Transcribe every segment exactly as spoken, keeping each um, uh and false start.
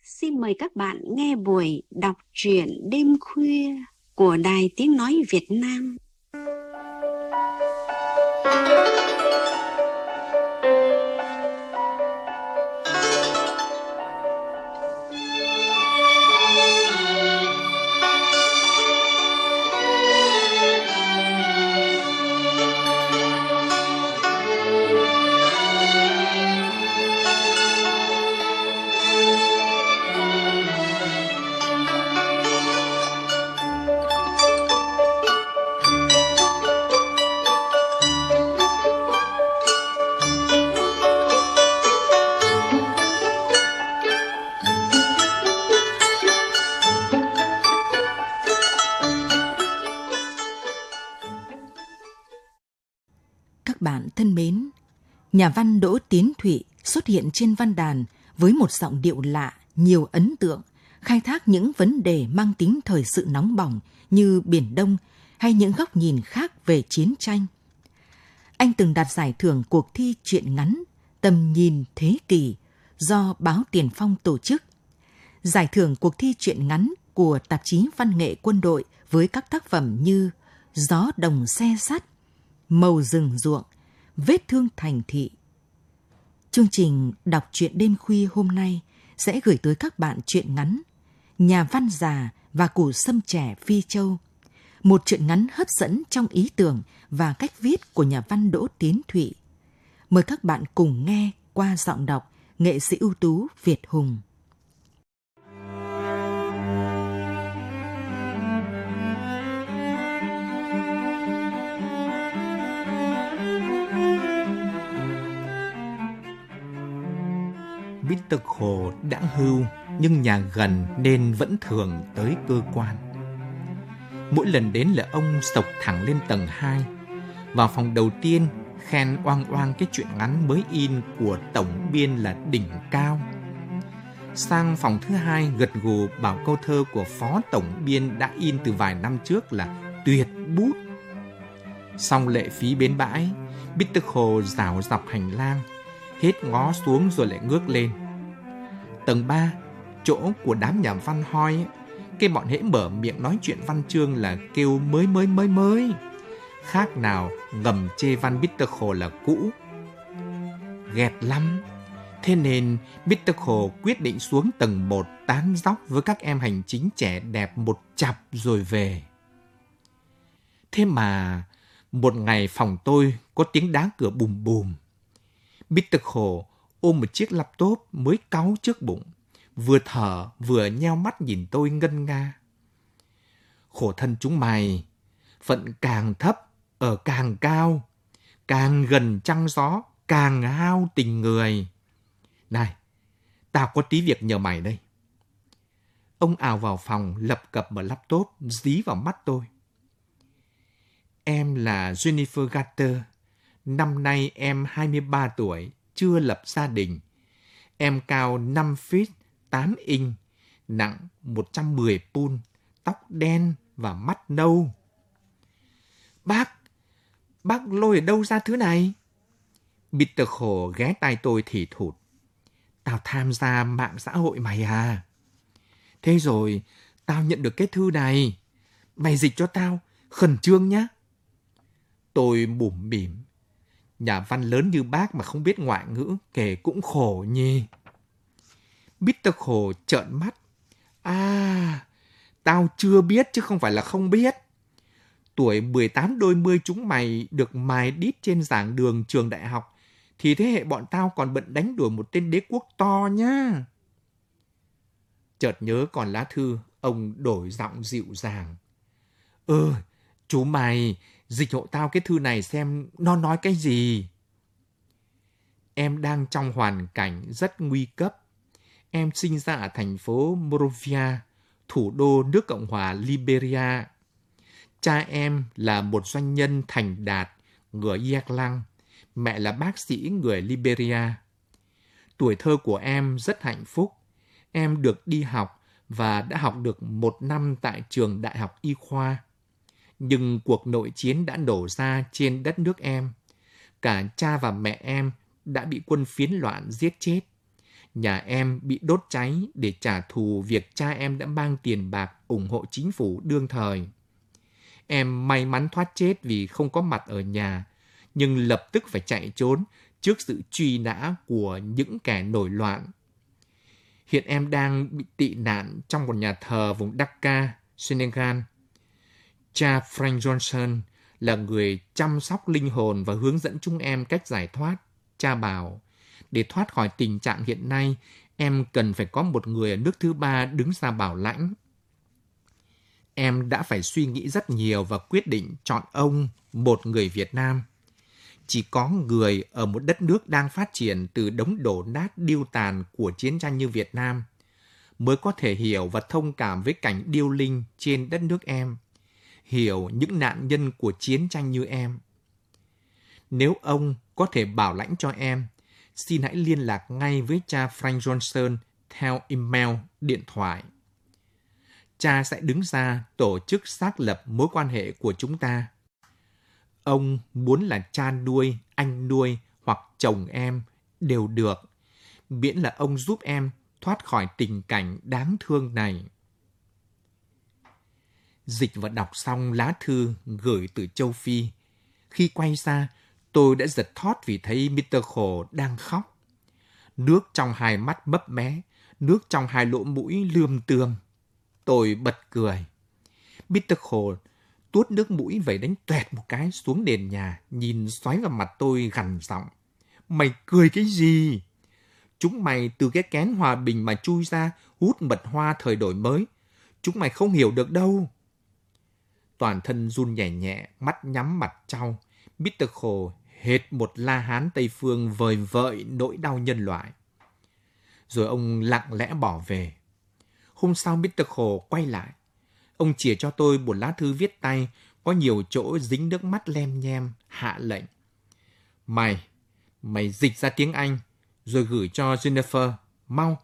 xin mời các bạn nghe buổi đọc truyện đêm khuya của Đài Tiếng Nói Việt Nam. Các bạn thân mến, nhà văn Đỗ Tiến Thụy xuất hiện trên văn đàn với một giọng điệu lạ, nhiều ấn tượng, khai thác những vấn đề mang tính thời sự nóng bỏng như Biển Đông hay những góc nhìn khác về chiến tranh. Anh từng đạt giải thưởng cuộc thi truyện ngắn Tầm nhìn thế kỷ do báo Tiền Phong tổ chức, giải thưởng cuộc thi truyện ngắn của tạp chí Văn nghệ Quân đội với các tác phẩm như Gió đồng xe sắt, Màu rừng ruộng, Vết thương thành thị. Chương trình đọc truyện đêm khuya hôm nay sẽ gửi tới các bạn truyện ngắn Nhà văn già và Củ sâm trẻ Phi Châu, một truyện ngắn hấp dẫn trong ý tưởng và cách viết của nhà văn Đỗ Tiến Thụy. Mời các bạn cùng nghe qua giọng đọc nghệ sĩ ưu tú Việt Hùng. Victor Hồ đã hưu nhưng nhà gần nên vẫn thường tới cơ quan. Mỗi lần đến là ông xộc thẳng lên tầng hai. Vào phòng đầu tiên khen oang oang cái truyện ngắn mới in của tổng biên là đỉnh cao. Sang phòng thứ hai gật gù bảo câu thơ của phó tổng biên đã in từ vài năm trước là tuyệt bút. Xong lệ phí bến bãi, Victor Hồ rảo dọc hành lang, hết ngó xuống rồi lại ngước lên. Tầng ba, chỗ của đám nhà văn hoi ấy, cái bọn hễ mở miệng nói chuyện văn chương là kêu mới mới mới mới, khác nào ngầm chê văn Victor Hồ là cũ. Ghét lắm. Thế nên Victor Hồ quyết định xuống tầng một tán dóc với các em hành chính trẻ đẹp một chặp rồi về. Thế mà một ngày phòng tôi có tiếng đá cửa bùm bùm. Victor Hồ ôm một chiếc laptop mới cáu trước bụng, vừa thở vừa nheo mắt nhìn tôi ngân nga. Khổ thân chúng mày, phận càng thấp ở càng cao, càng gần trăng gió càng hao tình người. Này, tao có tí việc nhờ mày đây. Ông ào vào phòng lập cập mở laptop dí vào mắt tôi. Em là Jennifer Gatter. Năm nay em hai mươi ba tuổi, chưa lập gia đình. Em cao năm feet tám inch, nặng một trăm mười pund, tóc đen và mắt nâu. Bác, bác lôi ở đâu ra thứ này? Victor Hồ ghé tai tôi thì thụt. Tao tham gia mạng xã hội mày à? Thế rồi, tao nhận được cái thư này. Mày dịch cho tao, khẩn trương nhá. Tôi bủm bỉm. Nhà văn lớn như bác mà không biết ngoại ngữ, kể cũng khổ nhỉ. Victor Hồ trợn mắt. À, tao chưa biết chứ không phải là không biết. Tuổi mười tám đôi mươi chúng mày được mài đít trên giảng đường trường đại học, thì thế hệ bọn tao còn bận đánh đuổi một tên đế quốc to nhá. Chợt nhớ còn lá thư, ông đổi giọng dịu dàng. Ừ, chú mày, dịch hộ tao cái thư này xem nó nói cái gì. Em đang trong hoàn cảnh rất nguy cấp. Em sinh ra ở thành phố Monrovia, thủ đô nước Cộng hòa Liberia. Cha em là một doanh nhân thành đạt người Ireland, mẹ là bác sĩ người Liberia. Tuổi thơ của em rất hạnh phúc. Em được đi học và đã học được một năm tại trường đại học y khoa. Nhưng cuộc nội chiến đã nổ ra trên đất nước em. Cả cha và mẹ em đã bị quân phiến loạn giết chết. Nhà em bị đốt cháy để trả thù việc cha em đã mang tiền bạc ủng hộ chính phủ đương thời. Em may mắn thoát chết vì không có mặt ở nhà, nhưng lập tức phải chạy trốn trước sự truy nã của những kẻ nổi loạn. Hiện em đang bị tị nạn trong một nhà thờ vùng Dakar, Senegal. Cha Frank Johnson là người chăm sóc linh hồn và hướng dẫn chúng em cách giải thoát. Cha bảo, để thoát khỏi tình trạng hiện nay, em cần phải có một người ở nước thứ ba đứng ra bảo lãnh. Em đã phải suy nghĩ rất nhiều và quyết định chọn ông, một người Việt Nam. Chỉ có người ở một đất nước đang phát triển từ đống đổ nát điêu tàn của chiến tranh như Việt Nam mới có thể hiểu và thông cảm với cảnh điêu linh trên đất nước em, hiểu những nạn nhân của chiến tranh như em. Nếu ông có thể bảo lãnh cho em, xin hãy liên lạc ngay với cha Frank Johnson theo email, điện thoại. Cha sẽ đứng ra tổ chức xác lập mối quan hệ của chúng ta. Ông muốn là cha nuôi, anh nuôi hoặc chồng em đều được, miễn là ông giúp em thoát khỏi tình cảnh đáng thương này. Dịch và đọc xong lá thư gửi từ châu Phi. Khi quay ra, tôi đã giật thót vì thấy mít tơ Khổ đang khóc. Nước trong hai mắt mấp mé, nước trong hai lỗ mũi lươm tươm. Tôi bật cười. mít tơ Khổ tuốt nước mũi vẩy đánh toẹt một cái xuống nền nhà, nhìn xoáy vào mặt tôi gằn giọng. Mày cười cái gì? Chúng mày từ cái kén hòa bình mà chui ra, hút mật hoa thời đổi mới. Chúng mày không hiểu được đâu. Toàn thân run nhẹ nhẹ, mắt nhắm mặt trao. mít tơ Khổ hệt một La Hán Tây Phương vời vợi nỗi đau nhân loại. Rồi ông lặng lẽ bỏ về. Hôm sau mít tơ Khổ quay lại. Ông chìa cho tôi một lá thư viết tay, có nhiều chỗ dính nước mắt lem nhem, hạ lệnh. Mày, mày dịch ra tiếng Anh, rồi gửi cho Jennifer, mau.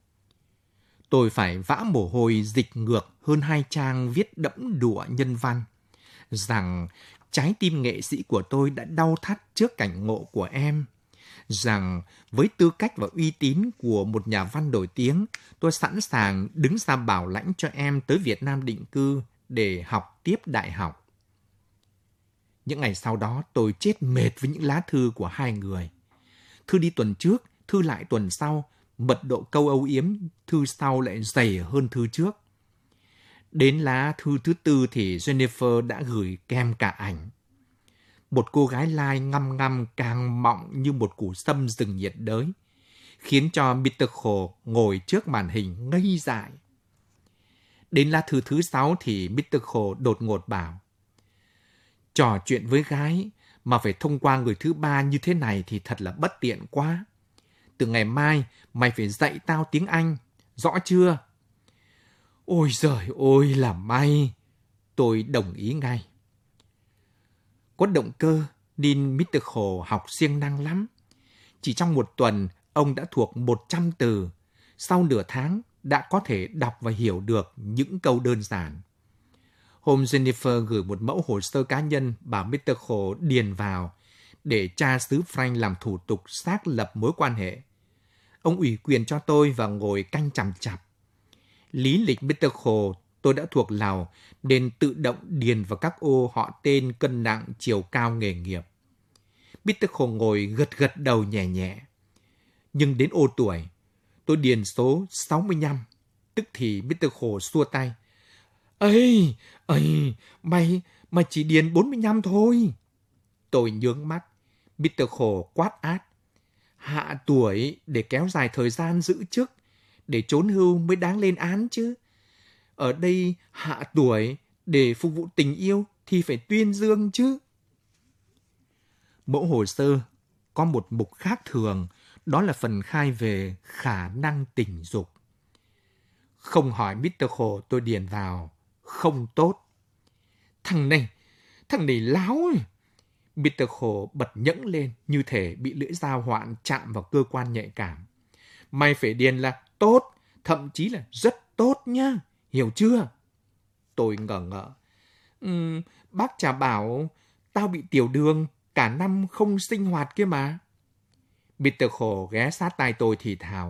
Tôi phải vã mồ hôi dịch ngược hơn hai trang viết đẫm đụa nhân văn, rằng trái tim nghệ sĩ của tôi đã đau thắt trước cảnh ngộ của em, rằng với tư cách và uy tín của một nhà văn nổi tiếng, tôi sẵn sàng đứng ra bảo lãnh cho em tới Việt Nam định cư để học tiếp đại học. Những ngày sau đó, tôi chết mệt với những lá thư của hai người. Thư đi tuần trước, thư lại tuần sau, mật độ câu âu yếm, thư sau lại dày hơn thư trước. Đến lá thư thứ tư thì Jennifer đã gửi kèm cả ảnh. Một cô gái lai ngăm ngăm càng mọng như một củ sâm rừng nhiệt đới, khiến cho mít tơ Khổ ngồi trước màn hình ngây dại. Đến lá thư thứ sáu thì mít tơ Khổ đột ngột bảo, trò chuyện với gái mà phải thông qua người thứ ba như thế này thì thật là bất tiện quá. Từ ngày mai mày phải dạy tao tiếng Anh, rõ chưa? Ôi giời ôi là may. Tôi đồng ý ngay. Có động cơ nên mít tơ Khổ học siêng năng lắm. Chỉ trong một tuần, ông đã thuộc một trăm từ. Sau nửa tháng, đã có thể đọc và hiểu được những câu đơn giản. Hôm Jennifer gửi một mẫu hồ sơ cá nhân bảo mít tơ Khổ điền vào để cha xứ Frank làm thủ tục xác lập mối quan hệ. Ông ủy quyền cho tôi và ngồi canh chằm chặp. Lý lịch mít tơ Khổ tôi đã thuộc lào nên tự động điền vào các ô họ tên, cân nặng, chiều cao, nghề nghiệp. mít tơ Khổ ngồi gật gật đầu nhẹ nhẹ. Nhưng đến ô tuổi, tôi điền số sáu mươi lăm, tức thì mít tơ Khổ xua tay. Ây, ây, mày, mày chỉ điền bốn mươi lăm thôi. Tôi nhướng mắt, mít tơ Khổ quát át. Hạ tuổi để kéo dài thời gian giữ chức, để trốn hưu mới đáng lên án chứ. Ở đây hạ tuổi để phục vụ tình yêu thì phải tuyên dương chứ. Mẫu hồ sơ có một mục khác thường, đó là phần khai về khả năng tình dục. Không hỏi mít tơ Khổ tôi điền vào, không tốt. Thằng này, thằng này láo ấy. mít tơ Khổ bật nhẫng lên như thể bị lưỡi dao hoạn chạm vào cơ quan nhạy cảm. Mày phải điền là tốt, thậm chí là rất tốt nhá, hiểu chưa? Tôi ngờ ngợ. Uhm, bác chả bảo tao bị tiểu đường, cả năm không sinh hoạt kia mà. mít tơ Khổ ghé sát tai tôi thì thào.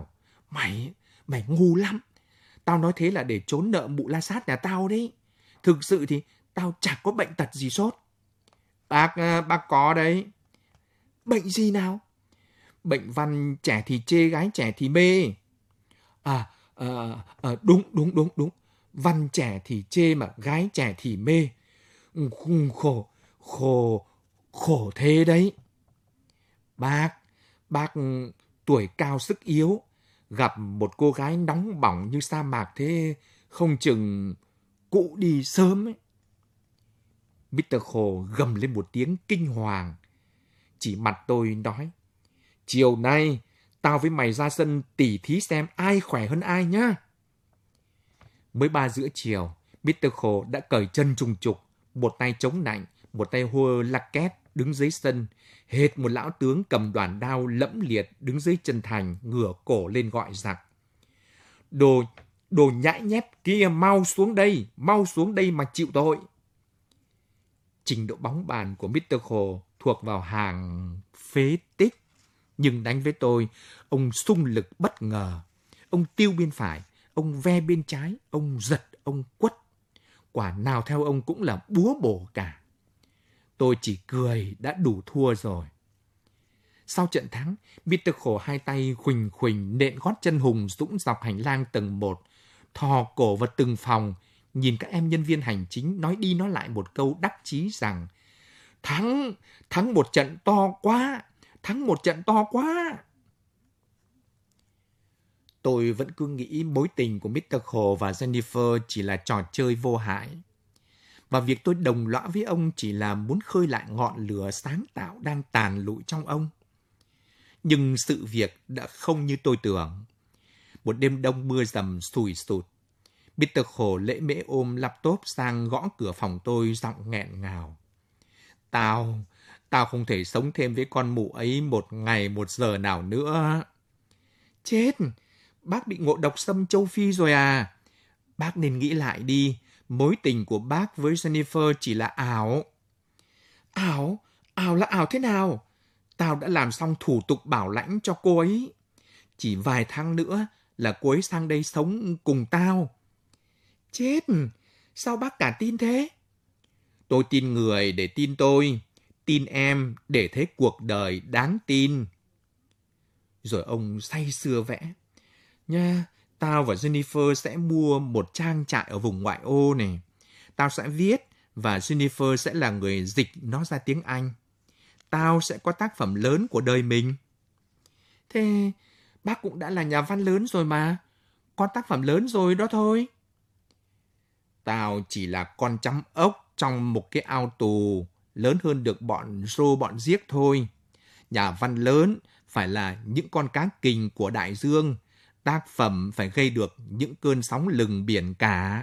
Mày, mày ngu lắm. Tao nói thế là để trốn nợ mụ la sát nhà tao đấy. Thực sự thì tao chẳng có bệnh tật gì sốt. Bác, bác có đấy. Bệnh gì nào? Bệnh văn trẻ thì chê, gái trẻ thì mê. À, à, à đúng, đúng, đúng, đúng. Văn trẻ thì chê mà gái trẻ thì mê. Khổ, khổ, khổ thế đấy. Bác, bác tuổi cao sức yếu, gặp một cô gái nóng bỏng như sa mạc thế, không chừng cụ đi sớm ấy. mít tơ Khổ gầm lên một tiếng kinh hoàng, chỉ mặt tôi nói, chiều nay tao với mày ra sân tỉ thí xem ai khỏe hơn ai nhá. Mới ba giữa chiều, mít tơ Khổ đã cởi chân trùng trục, một tay chống nạnh, một tay hô lắc két đứng dưới sân, hệt một lão tướng cầm đoàn đao lẫm liệt đứng dưới chân thành, ngửa cổ lên gọi giặc. Đồ, đồ nhãi nhép kia, mau xuống đây, mau xuống đây mà chịu tội. Trình độ bóng bàn của mít tơ Khổ thuộc vào hàng phế tích, nhưng đánh với tôi, ông xung lực bất ngờ. Ông tiêu bên phải, ông ve bên trái, ông giật, ông quất. Quả nào theo ông cũng là búa bổ cả. Tôi chỉ cười đã đủ thua rồi. Sau trận thắng, mít tơ Khổ hai tay khuỳnh khuỳnh nện gót chân hùng dũng dọc hành lang tầng một, thò cổ vào từng phòng, nhìn các em nhân viên hành chính nói đi nói lại một câu đắc chí rằng thắng, thắng một trận to quá, thắng một trận to quá. Tôi vẫn cứ nghĩ mối tình của mít tơ Khổ và Jennifer chỉ là trò chơi vô hại. Và việc tôi đồng lõa với ông chỉ là muốn khơi lại ngọn lửa sáng tạo đang tàn lụi trong ông. Nhưng sự việc đã không như tôi tưởng. Một đêm đông mưa rầm sùi sụt, mít tơ Khổ lễ mễ ôm laptop sang gõ cửa phòng tôi giọng nghẹn ngào. Tao, tao không thể sống thêm với con mụ ấy một ngày một giờ nào nữa. Chết, bác bị ngộ độc sâm châu Phi rồi à? Bác nên nghĩ lại đi, mối tình của bác với Jennifer chỉ là ảo. Ảo? Ảo là ảo thế nào? Tao đã làm xong thủ tục bảo lãnh cho cô ấy. Chỉ vài tháng nữa là cô ấy sang đây sống cùng tao. Chết, sao bác cả tin thế? Tôi tin người để tin tôi, tin em để thấy cuộc đời đáng tin. Rồi ông say sưa vẽ. Nha, tao và Jennifer sẽ mua một trang trại ở vùng ngoại ô này. Tao sẽ viết và Jennifer sẽ là người dịch nó ra tiếng Anh. Tao sẽ có tác phẩm lớn của đời mình. Thế bác cũng đã là nhà văn lớn rồi mà. Có tác phẩm lớn rồi đó thôi. Tao chỉ là con chấm ốc trong một cái ao tù, lớn hơn được bọn rô bọn giếc thôi. Nhà văn lớn phải là những con cá kình của đại dương. Tác phẩm phải gây được những cơn sóng lừng biển cả.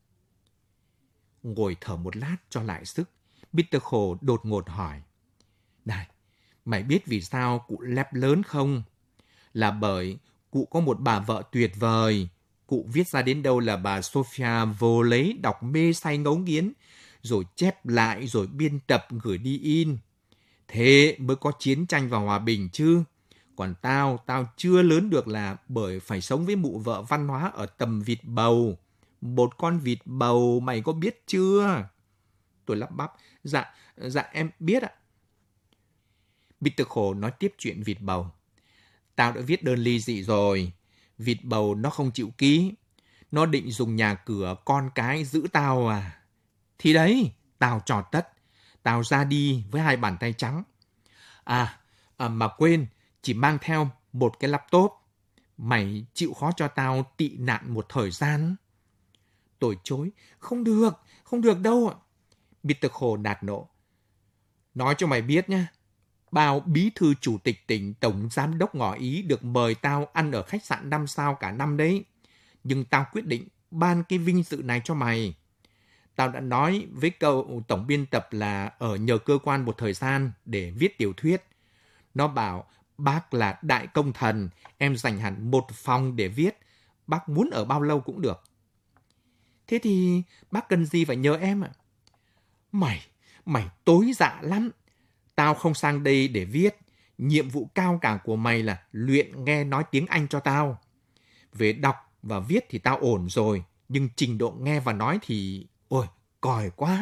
Ngồi thở một lát cho lại sức, mít tơ Khổ đột ngột hỏi. Này, mày biết vì sao cụ lép lớn không? Là bởi cụ có một bà vợ tuyệt vời. Cụ viết ra đến đâu là bà Sophia vô lấy đọc mê say ngấu nghiến, rồi chép lại rồi biên tập gửi đi in. Thế mới có chiến tranh và hòa bình chứ. Còn tao, tao chưa lớn được là bởi phải sống với mụ vợ văn hóa ở tầm vịt bầu. Một con vịt bầu mày có biết chưa? Tôi lắp bắp. Dạ, dạ em biết ạ. mít tơ Khổ nói tiếp chuyện vịt bầu. Tao đã viết đơn ly dị rồi. Vịt bầu nó không chịu ký. Nó định dùng nhà cửa con cái giữ tao à. Thì đấy, tao trò tất. Tao ra đi với hai bàn tay trắng. À, à mà quên, chỉ mang theo một cái laptop. Mày chịu khó cho tao tị nạn một thời gian. Tôi chối. Không được, không được đâu ạ. mít tơ Khổ nạt nộ. Nói cho mày biết nhá. Bao bí thư chủ tịch tỉnh, tổng giám đốc ngỏ ý được mời tao ăn ở khách sạn năm sao cả năm đấy. Nhưng tao quyết định ban cái vinh dự này cho mày. Tao đã nói với cậu tổng biên tập là ở nhờ cơ quan một thời gian để viết tiểu thuyết. Nó bảo bác là đại công thần, em dành hẳn một phòng để viết. Bác muốn ở bao lâu cũng được. Thế thì bác cần gì phải nhờ em ạ? Mày, mày tối dạ lắm. Tao không sang đây để viết. Nhiệm vụ cao cả của mày là luyện nghe nói tiếng Anh cho tao. Về đọc và viết thì tao ổn rồi, nhưng trình độ nghe và nói thì, ôi, còi quá.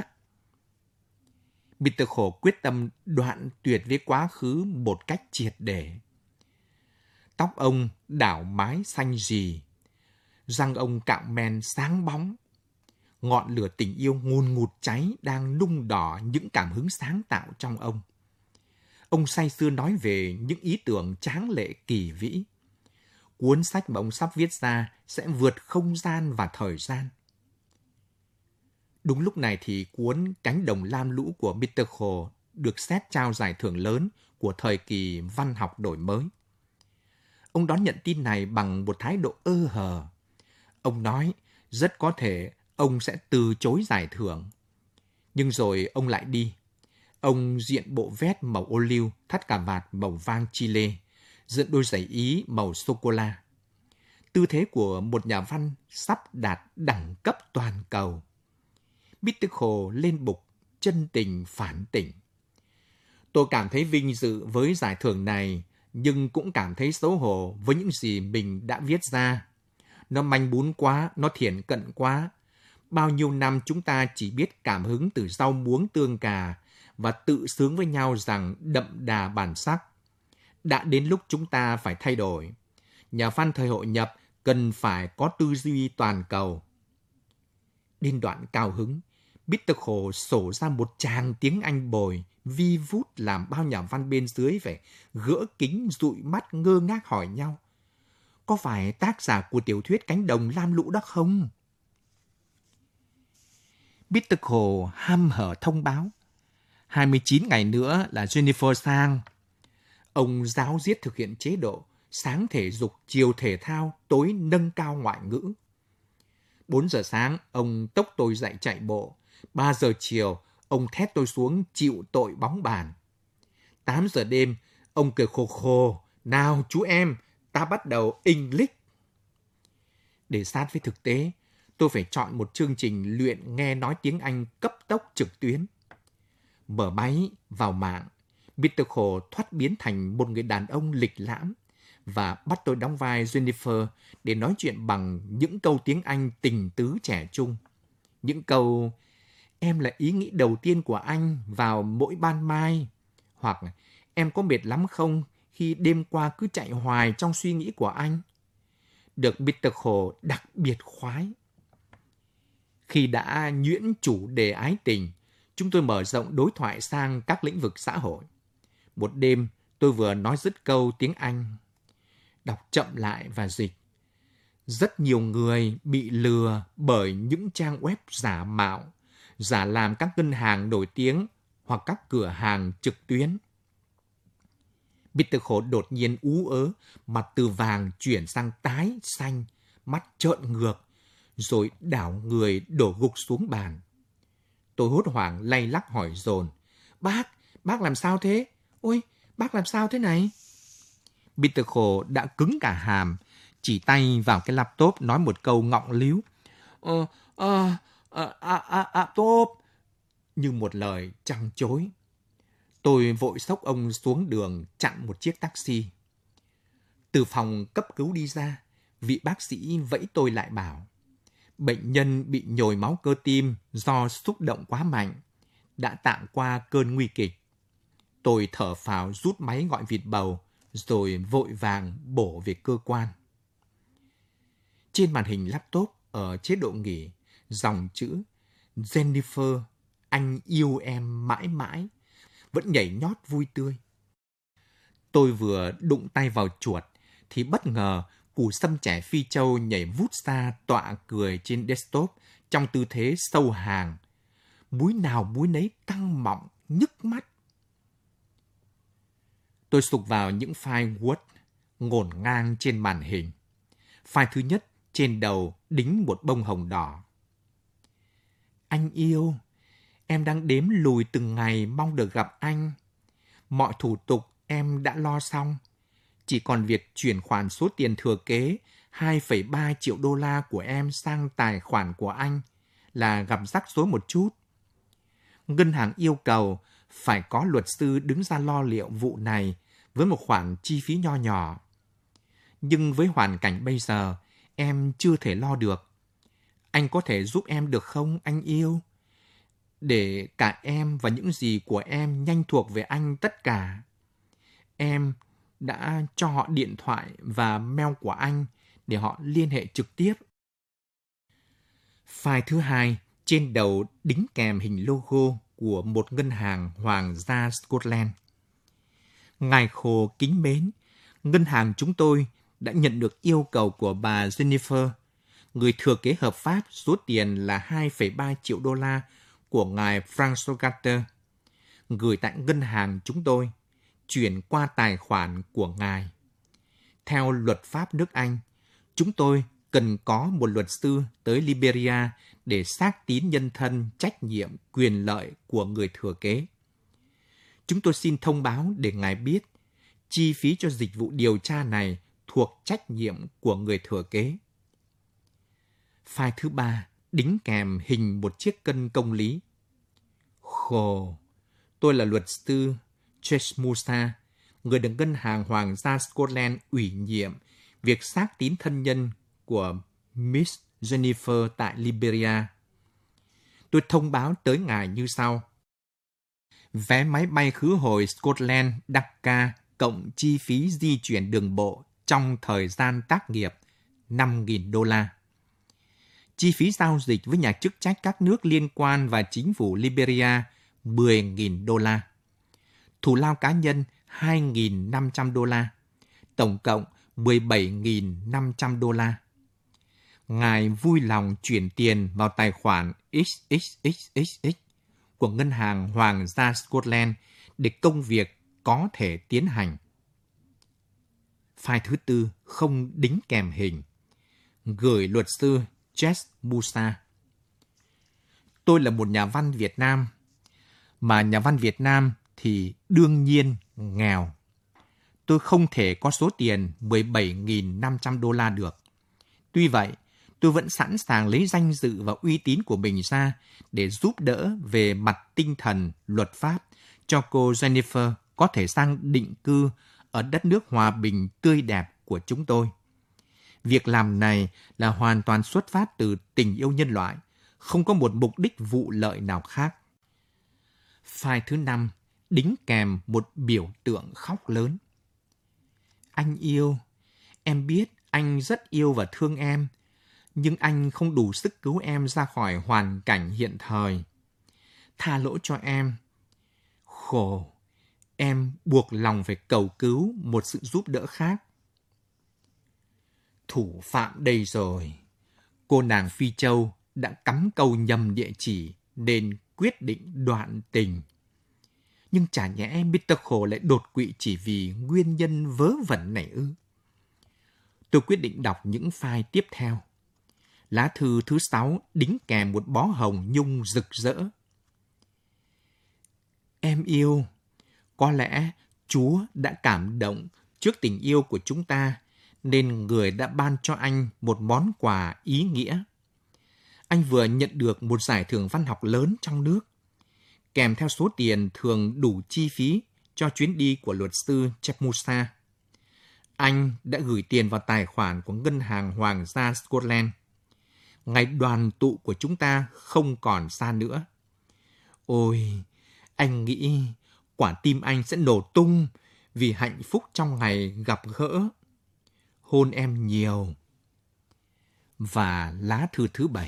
Peter Khổ quyết tâm đoạn tuyệt với quá khứ một cách triệt để. Tóc ông đảo mái xanh rì, răng ông cạo men sáng bóng. Ngọn lửa tình yêu ngùn ngụt cháy đang nung đỏ những cảm hứng sáng tạo trong ông. Ông say sưa nói về những ý tưởng tráng lệ kỳ vĩ. Cuốn sách mà ông sắp viết ra sẽ vượt không gian và thời gian. Đúng lúc này thì cuốn Cánh đồng lam lũ của Peter Khổ được xét trao giải thưởng lớn của thời kỳ văn học đổi mới. Ông đón nhận tin này bằng một thái độ ơ hờ. Ông nói rất có thể ông sẽ từ chối giải thưởng. Nhưng rồi ông lại đi. Ông diện bộ vest màu ô liu, thắt cà vạt màu vang Chile, diện đôi giày Ý màu sô-cô-la. Tư thế của một nhà văn sắp đạt đẳng cấp toàn cầu. Peter Khổ lên bục, chân tình phản tỉnh. Tôi cảm thấy vinh dự với giải thưởng này, nhưng cũng cảm thấy xấu hổ với những gì mình đã viết ra. Nó manh bún quá, nó thiển cận quá. Bao nhiêu năm chúng ta chỉ biết cảm hứng từ rau muống tương cà và tự sướng với nhau rằng đậm đà bản sắc. Đã đến lúc chúng ta phải thay đổi. Nhà văn thời hội nhập cần phải có tư duy toàn cầu. Đến đoạn cao hứng, Peter Khổ sổ ra một tràng tiếng Anh bồi, vi vút làm bao nhà văn bên dưới phải gỡ kính dụi mắt ngơ ngác hỏi nhau. Có phải tác giả của tiểu thuyết Cánh đồng lam lũ đó không? Peter Khổ hăm hở thông báo. hai mươi chín ngày nữa là Jennifer sang. Ông giáo diết thực hiện chế độ sáng thể dục, chiều thể thao, tối nâng cao ngoại ngữ. bốn giờ sáng, ông tốc tôi dậy chạy bộ. ba giờ chiều, ông thét tôi xuống chịu tội bóng bàn. tám giờ đêm, ông cười khô khô. Nào chú em, ta bắt đầu English. Để sát với thực tế, tôi phải chọn một chương trình luyện nghe nói tiếng Anh cấp tốc trực tuyến. Mở máy, vào mạng, Peter Khổ thoát biến thành một người đàn ông lịch lãm và bắt tôi đóng vai Jennifer để nói chuyện bằng những câu tiếng Anh tình tứ trẻ trung. Những câu, em là ý nghĩ đầu tiên của anh vào mỗi ban mai, hoặc em có mệt lắm không khi đêm qua cứ chạy hoài trong suy nghĩ của anh. Được Peter Khổ đặc biệt khoái. Khi đã nhuyễn chủ đề ái tình, chúng tôi mở rộng đối thoại sang các lĩnh vực xã hội. Một đêm, tôi vừa nói dứt câu tiếng Anh, đọc chậm lại và dịch. Rất nhiều người bị lừa bởi những trang web giả mạo, giả làm các ngân hàng nổi tiếng hoặc các cửa hàng trực tuyến. Peter Khổ đột nhiên ú ớ, mặt từ vàng chuyển sang tái xanh, mắt trợn ngược, rồi đảo người đổ gục xuống bàn. Tôi hốt hoảng lay lắc hỏi dồn. Bác, bác làm sao thế? Ôi, bác làm sao thế này? Peter Khổ đã cứng cả hàm, chỉ tay vào cái laptop nói một câu ngọng líu. Ờ, ờ, ờ, à, à, à, top. Như một lời trăng chối. Tôi vội xốc ông xuống đường chặn một chiếc taxi. Từ phòng cấp cứu đi ra, vị bác sĩ vẫy tôi lại bảo. Bệnh nhân bị nhồi máu cơ tim do xúc động quá mạnh, đã tạm qua cơn nguy kịch. Tôi thở phào rút máy gọi vịt bầu, rồi vội vàng bổ về cơ quan. Trên màn hình laptop ở chế độ nghỉ, dòng chữ Jennifer, anh yêu em mãi mãi, vẫn nhảy nhót vui tươi. Tôi vừa đụng tay vào chuột, thì bất ngờ củ sâm trẻ Phi Châu nhảy vút ra tọa cười trên desktop trong tư thế sâu hàng. Múi nào múi nấy căng mọng, nhức mắt. Tôi sục vào những file Word ngổn ngang trên màn hình. File thứ nhất trên đầu đính một bông hồng đỏ. Anh yêu, em đang đếm lùi từng ngày mong được gặp anh. Mọi thủ tục em đã lo xong. Chỉ còn việc chuyển khoản số tiền thừa kế hai phẩy ba triệu đô la của em sang tài khoản của anh là gặp rắc rối một chút. Ngân hàng yêu cầu phải có luật sư đứng ra lo liệu vụ này với một khoản chi phí nho nhỏ. Nhưng với hoàn cảnh bây giờ, em chưa thể lo được. Anh có thể giúp em được không, anh yêu? Để cả em và những gì của em nhanh thuộc về anh tất cả. Em đã cho họ điện thoại và mail của anh để họ liên hệ trực tiếp. File thứ hai, trên đầu đính kèm hình logo của một ngân hàng hoàng gia Scotland. Ngài Khổ kính mến, ngân hàng chúng tôi đã nhận được yêu cầu của bà Jennifer, người thừa kế hợp pháp số tiền là hai phẩy ba triệu đô la của ngài François Carter, gửi tại ngân hàng chúng tôi, chuyển qua tài khoản của ngài. Theo luật pháp nước Anh, chúng tôi cần có một luật sư tới Liberia để xác tín nhân thân, trách nhiệm, quyền lợi của người thừa kế. Chúng tôi xin thông báo để ngài biết, chi phí cho dịch vụ điều tra này thuộc trách nhiệm của người thừa kế. File thứ ba, đính kèm hình một chiếc cân công lý. Khổ, tôi là luật sư Chase Musa, người được ngân hàng hoàng gia Scotland ủy nhiệm việc xác tín thân nhân của Miss Jennifer tại Liberia. Tôi thông báo tới ngài như sau. Vé máy bay khứ hồi Scotland Dakar cộng chi phí di chuyển đường bộ trong thời gian tác nghiệp năm nghìn đô la. Chi phí giao dịch với nhà chức trách các nước liên quan và chính phủ Liberia mười nghìn đô la. Thù lao cá nhân hai nghìn năm trăm đô la. Tổng cộng mười bảy nghìn năm trăm đô la. Ngài vui lòng chuyển tiền vào tài khoản ích ích ích ích ích của ngân hàng hoàng gia Scotland để công việc có thể tiến hành. File thứ tư không đính kèm hình. Gửi luật sư Chase Musa. Tôi là một nhà văn Việt Nam, mà nhà văn Việt Nam thì đương nhiên nghèo. Tôi không thể có số tiền mười bảy nghìn năm trăm đô la được. Tuy vậy, tôi vẫn sẵn sàng lấy danh dự và uy tín của mình ra để giúp đỡ về mặt tinh thần, luật pháp cho cô Jennifer có thể sang định cư ở đất nước hòa bình tươi đẹp của chúng tôi. Việc làm này là hoàn toàn xuất phát từ tình yêu nhân loại, không có một mục đích vụ lợi nào khác. File thứ năm, đính kèm một biểu tượng khóc lớn. Anh yêu, em biết anh rất yêu và thương em, nhưng anh không đủ sức cứu em ra khỏi hoàn cảnh hiện thời. Tha lỗi cho em. Khổ, em buộc lòng phải cầu cứu một sự giúp đỡ khác. Thủ phạm đây rồi. Cô nàng Phi Châu đã cắm câu nhầm địa chỉ nên quyết định đoạn tình. Nhưng chả nhẽ mít tơ Khổ lại đột quỵ chỉ vì nguyên nhân vớ vẩn này ư? Tôi quyết định đọc những file tiếp theo. Lá thư thứ sáu đính kèm một bó hồng nhung rực rỡ. Em yêu, có lẽ Chúa đã cảm động trước tình yêu của chúng ta, nên Người đã ban cho anh một món quà ý nghĩa. Anh vừa nhận được một giải thưởng văn học lớn trong nước, kèm theo số tiền thường đủ chi phí cho chuyến đi của luật sư Chemusa. Anh đã gửi tiền vào tài khoản của ngân hàng hoàng gia Scotland. Ngày đoàn tụ của chúng ta không còn xa nữa. Ôi, anh nghĩ quả tim anh sẽ nổ tung vì hạnh phúc trong ngày gặp gỡ. Hôn em nhiều. Và lá thư thứ bảy.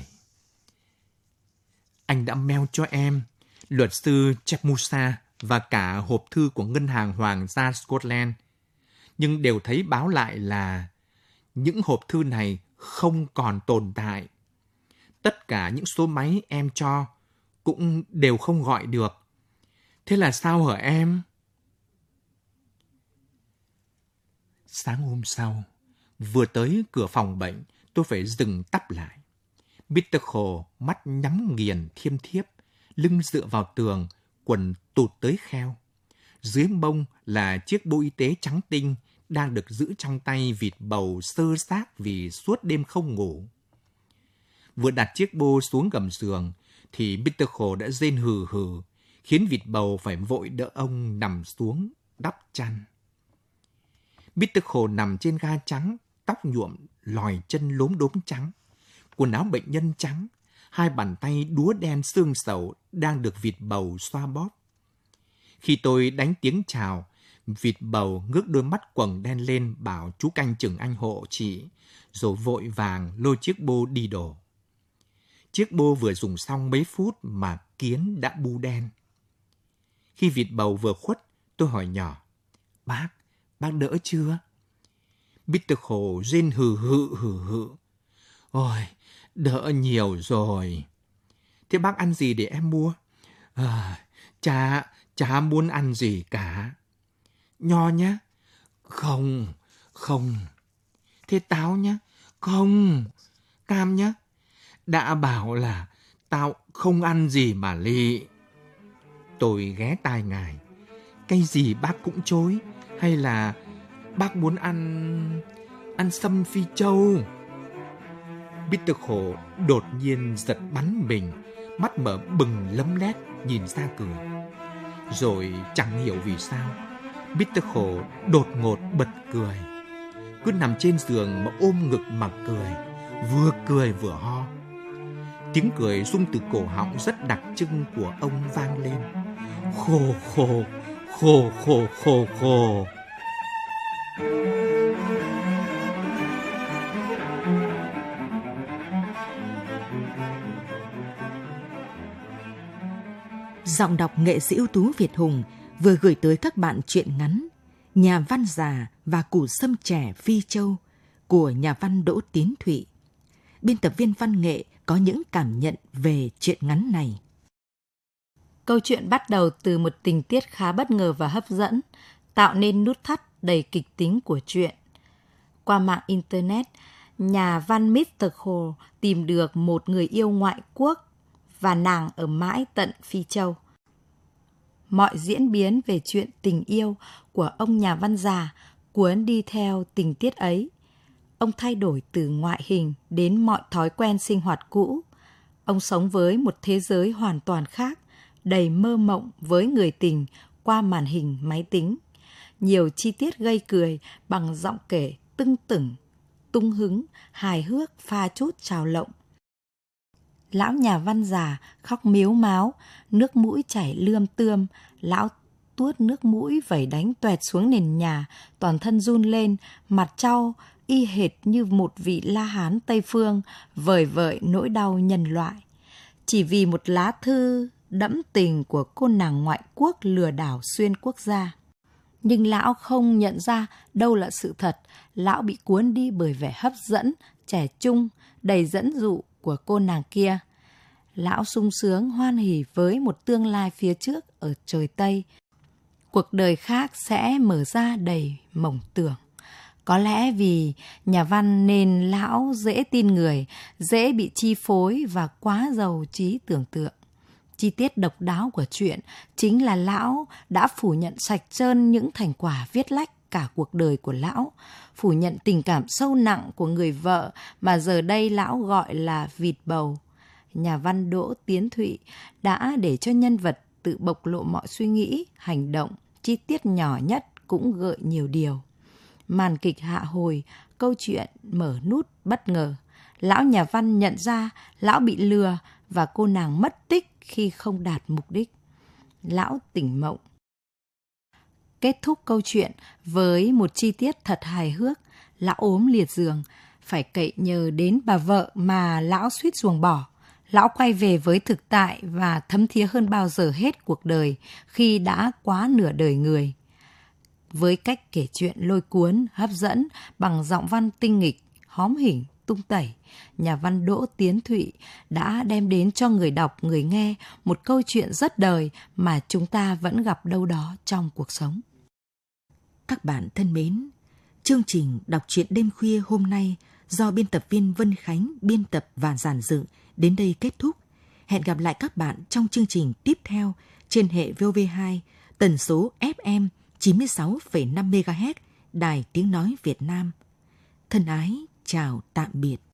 Anh đã mail cho em, luật sư Chemusa và cả hộp thư của ngân hàng hoàng gia Scotland, nhưng đều thấy báo lại là những hộp thư này không còn tồn tại. Tất cả những số máy em cho cũng đều không gọi được. Thế là sao hả em? Sáng hôm sau, vừa tới cửa phòng bệnh, tôi phải dừng tắp lại. mít tơ Khổ mắt nhắm nghiền thiêm thiếp, lưng dựa vào tường, quần tụt tới kheo. Dưới mông là chiếc bô y tế trắng tinh đang được giữ trong tay vịt bầu xơ xác vì suốt đêm không ngủ. Vừa đặt chiếc bô xuống gầm giường thì mít tơ Khổ đã rên hừ hừ, khiến vịt bầu phải vội đỡ ông nằm xuống đắp chăn. mít tơ Khổ nằm trên ga trắng, tóc nhuộm, lòi chân lốm đốm trắng, quần áo bệnh nhân trắng, hai bàn tay đúa đen xương sầu đang được vịt bầu xoa bóp. Khi tôi đánh tiếng chào, vịt bầu ngước đôi mắt quầng đen lên bảo chú canh chừng anh hộ chị, rồi vội vàng lôi chiếc bô đi đổ. Chiếc bô vừa dùng xong mấy phút mà kiến đã bu đen. Khi vịt bầu vừa khuất, tôi hỏi nhỏ, bác, bác đỡ chưa? Bitter khổ rên hừ hự hừ hự. Ôi, đỡ nhiều rồi. Thế bác ăn gì để em mua? À, chả, chả muốn ăn gì cả. Nho nhá? Không, không. Thế táo nhá? Không. Cam nhá? Đã bảo là tao không ăn gì mà lị. Tôi ghé tai ngài. Cái gì bác cũng chối? Hay là bác muốn ăn... ăn sâm Phi Châu? Bitter khổ đột nhiên giật bắn mình, mắt mở bừng lấm lét nhìn ra cười. Rồi chẳng hiểu vì sao, Bitter khổ đột ngột bật cười. Cứ nằm trên giường mà ôm ngực mà cười, vừa cười vừa ho. Tiếng cười rung từ cổ họng rất đặc trưng của ông vang lên. Khô khô, khô khô khô khô. Giọng đọc nghệ sĩ ưu tú Việt Hùng vừa gửi tới các bạn truyện ngắn Nhà văn già và Củ sâm trẻ Phi Châu của nhà văn Đỗ Tiến Thụy. Biên tập viên văn nghệ có những cảm nhận về truyện ngắn này. Câu chuyện bắt đầu từ một tình tiết khá bất ngờ và hấp dẫn, tạo nên nút thắt đầy kịch tính của truyện. Qua mạng Internet, nhà văn mít tơ Khổ tìm được một người yêu ngoại quốc và nàng ở mãi tận Phi Châu. Mọi diễn biến về chuyện tình yêu của ông nhà văn già cuốn đi theo tình tiết ấy. Ông thay đổi từ ngoại hình đến mọi thói quen sinh hoạt cũ. Ông sống với một thế giới hoàn toàn khác, đầy mơ mộng với người tình qua màn hình máy tính. Nhiều chi tiết gây cười bằng giọng kể tưng tửng, tung hứng, hài hước pha chút trào lộng. Lão nhà văn già khóc miếu máo, nước mũi chảy lươm tươm, lão tuốt nước mũi vẩy đánh toẹt xuống nền nhà, toàn thân run lên, mặt trao y hệt như một vị La Hán Tây Phương, vời vợi nỗi đau nhân loại. Chỉ vì một lá thư đẫm tình của cô nàng ngoại quốc lừa đảo xuyên quốc gia. Nhưng lão không nhận ra đâu là sự thật, lão bị cuốn đi bởi vẻ hấp dẫn, trẻ trung, đầy dẫn dụ của cô nàng kia. Lão sung sướng hoan hỉ với một tương lai phía trước ở trời Tây. Cuộc đời khác sẽ mở ra đầy mộng tưởng. Có lẽ vì nhà văn nên lão dễ tin người, dễ bị chi phối và quá giàu trí tưởng tượng. Chi tiết độc đáo của chuyện chính là lão đã phủ nhận sạch trơn những thành quả viết lách cả cuộc đời của lão, phủ nhận tình cảm sâu nặng của người vợ mà giờ đây lão gọi là vịt bầu. Nhà văn Đỗ Tiến Thụy đã để cho nhân vật tự bộc lộ mọi suy nghĩ, hành động, chi tiết nhỏ nhất cũng gợi nhiều điều. Màn kịch hạ hồi, câu chuyện mở nút bất ngờ. Lão nhà văn nhận ra lão bị lừa và cô nàng mất tích khi không đạt mục đích. Lão tỉnh mộng. Kết thúc câu chuyện với một chi tiết thật hài hước. Lão ốm liệt giường, phải cậy nhờ đến bà vợ mà lão suýt ruồng bỏ. Lão quay về với thực tại và thấm thía hơn bao giờ hết cuộc đời khi đã quá nửa đời người. Với cách kể chuyện lôi cuốn, hấp dẫn bằng giọng văn tinh nghịch, hóm hỉnh, tung tẩy, nhà văn Đỗ Tiến Thụy đã đem đến cho người đọc, người nghe một câu chuyện rất đời mà chúng ta vẫn gặp đâu đó trong cuộc sống. Các bạn thân mến, chương trình đọc truyện đêm khuya hôm nay do biên tập viên Vân Khánh biên tập và dàn dựng đến đây kết thúc. Hẹn gặp lại các bạn trong chương trình tiếp theo trên hệ vê o vê hai, tần số ép em chín mươi sáu phẩy năm mê ga héc, Đài Tiếng Nói Việt Nam. Thân ái, chào tạm biệt.